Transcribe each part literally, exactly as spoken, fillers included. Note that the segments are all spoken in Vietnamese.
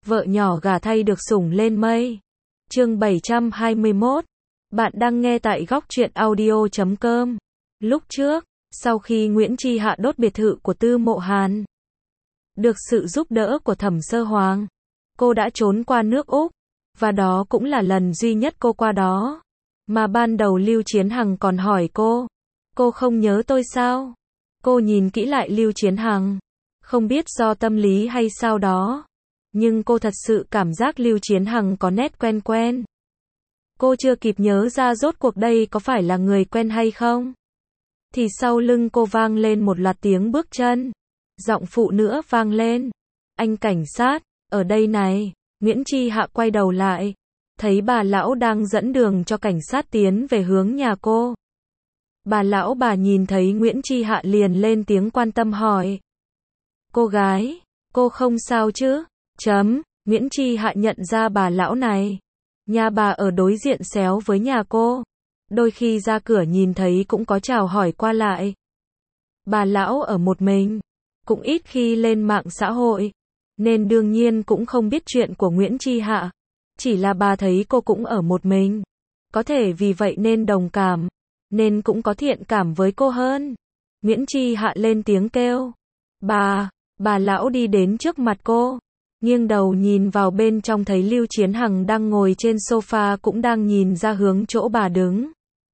vợ nhỏ gả thay được sủng lên mây. Chương bảy trăm hai mươi mốt. Bạn đang nghe tại góc truyện audio chấm com. Lúc trước, sau khi Nguyễn Chi Hạ đốt biệt thự của Tư Mộ Hàn, được sự giúp đỡ của Thẩm Sơ Hoàng, cô đã trốn qua nước Úc, và đó cũng là lần duy nhất cô qua đó. Mà ban đầu Lưu Chiến Hằng còn hỏi cô, cô không nhớ tôi sao? Cô nhìn kỹ lại Lưu Chiến Hằng, không biết do tâm lý hay sao đó, nhưng cô thật sự cảm giác Lưu Chiến Hằng có nét quen quen. Cô chưa kịp nhớ ra rốt cuộc đây có phải là người quen hay không, thì sau lưng cô vang lên một loạt tiếng bước chân. Giọng phụ nữa vang lên. Anh cảnh sát, ở đây này. Nguyễn Chi Hạ quay đầu lại, thấy bà lão đang dẫn đường cho cảnh sát tiến về hướng nhà cô. Bà lão bà nhìn thấy Nguyễn Chi Hạ liền lên tiếng quan tâm hỏi. Cô gái, cô không sao chứ? Chấm, Nguyễn Chi Hạ nhận ra bà lão này. Nhà bà ở đối diện xéo với nhà cô. Đôi khi ra cửa nhìn thấy cũng có chào hỏi qua lại. Bà lão ở một mình, cũng ít khi lên mạng xã hội, nên đương nhiên cũng không biết chuyện của Nguyễn Chi Hạ. Chỉ là bà thấy cô cũng ở một mình, có thể vì vậy nên đồng cảm, nên cũng có thiện cảm với cô hơn. Nguyễn Chi Hạ lên tiếng kêu. Bà, bà lão đi đến trước mặt cô, nghiêng đầu nhìn vào bên trong thấy Lưu Chiến Hằng đang ngồi trên sofa cũng đang nhìn ra hướng chỗ bà đứng.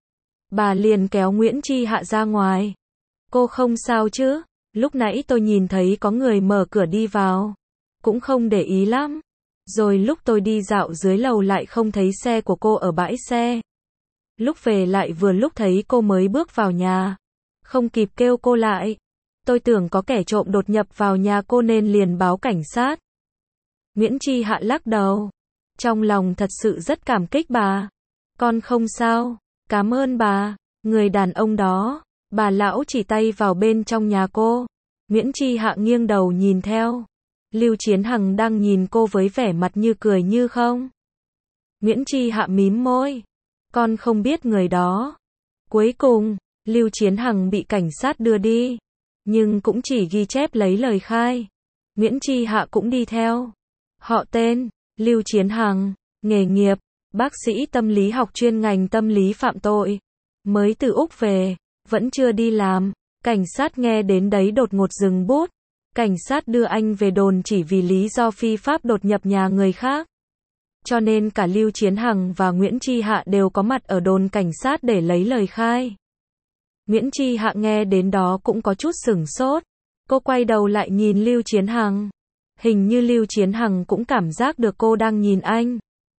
Bà liền kéo Nguyễn Chi Hạ ra ngoài. Cô không sao chứ? Lúc nãy tôi nhìn thấy có người mở cửa đi vào, cũng không để ý lắm. Rồi lúc tôi đi dạo dưới lầu lại không thấy xe của cô ở bãi xe. Lúc về lại vừa lúc thấy cô mới bước vào nhà, không kịp kêu cô lại. Tôi tưởng có kẻ trộm đột nhập vào nhà cô nên liền báo cảnh sát. Nguyễn Chi Hạ lắc đầu, trong lòng thật sự rất cảm kích bà. Con không sao, cảm ơn bà. Người đàn ông đó, bà lão chỉ tay vào bên trong nhà cô. Nguyễn Chi Hạ nghiêng đầu nhìn theo. Lưu Chiến Hằng đang nhìn cô với vẻ mặt như cười như không. Nguyễn Chi Hạ mím môi. Con không biết người đó. Cuối cùng, Lưu Chiến Hằng bị cảnh sát đưa đi, nhưng cũng chỉ ghi chép lấy lời khai. Nguyễn Chi Hạ cũng đi theo. Họ tên, Lưu Chiến Hằng, nghề nghiệp, bác sĩ tâm lý học chuyên ngành tâm lý phạm tội. Mới từ Úc về, vẫn chưa đi làm. Cảnh sát nghe đến đấy đột ngột dừng bút. Cảnh sát đưa anh về đồn chỉ vì lý do phi pháp đột nhập nhà người khác. Cho nên cả Lưu Chiến Hằng và Nguyễn Chi Hạ đều có mặt ở đồn cảnh sát để lấy lời khai. Nguyễn Chi Hạ nghe đến đó cũng có chút sửng sốt. Cô quay đầu lại nhìn Lưu Chiến Hằng. Hình như Lưu Chiến Hằng cũng cảm giác được cô đang nhìn anh,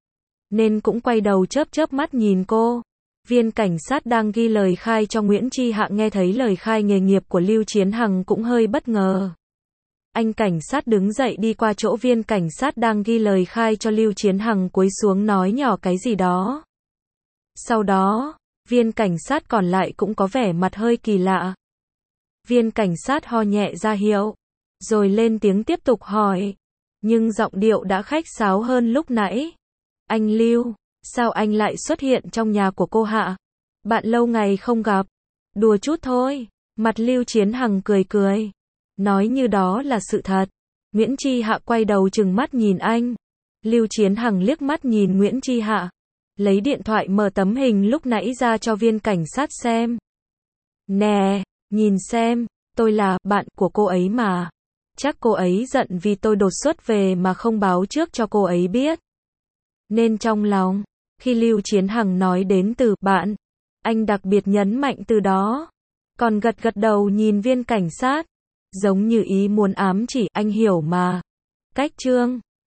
nên cũng quay đầu chớp chớp mắt nhìn cô. Viên cảnh sát đang ghi lời khai cho Nguyễn Chi Hạ nghe thấy lời khai nghề nghiệp của Lưu Chiến Hằng cũng hơi bất ngờ. Anh cảnh sát đứng dậy đi qua chỗ viên cảnh sát đang ghi lời khai cho Lưu Chiến Hằng, cúi xuống nói nhỏ cái gì đó. Sau đó, viên cảnh sát còn lại cũng có vẻ mặt hơi kỳ lạ. Viên cảnh sát ho nhẹ ra hiệu, rồi lên tiếng tiếp tục hỏi, nhưng giọng điệu đã khách sáo hơn lúc nãy. Anh Lưu, sao anh lại xuất hiện trong nhà của cô Hạ? Bạn lâu ngày không gặp. Đùa chút thôi. Mặt Lưu Chiến Hằng cười cười, nói như đó là sự thật. Nguyễn Chi Hạ quay đầu trừng mắt nhìn anh. Lưu Chiến Hằng liếc mắt nhìn Nguyễn Chi Hạ, lấy điện thoại mở tấm hình lúc nãy ra cho viên cảnh sát xem. Nè, nhìn xem, tôi là bạn của cô ấy mà. Chắc cô ấy giận vì tôi đột xuất về mà không báo trước cho cô ấy biết. Nên trong lòng, khi Lưu Chiến Hằng nói đến từ bạn, anh đặc biệt nhấn mạnh từ đó. Còn gật gật đầu nhìn viên cảnh sát, giống như ý muốn ám chỉ anh hiểu mà. Cách chương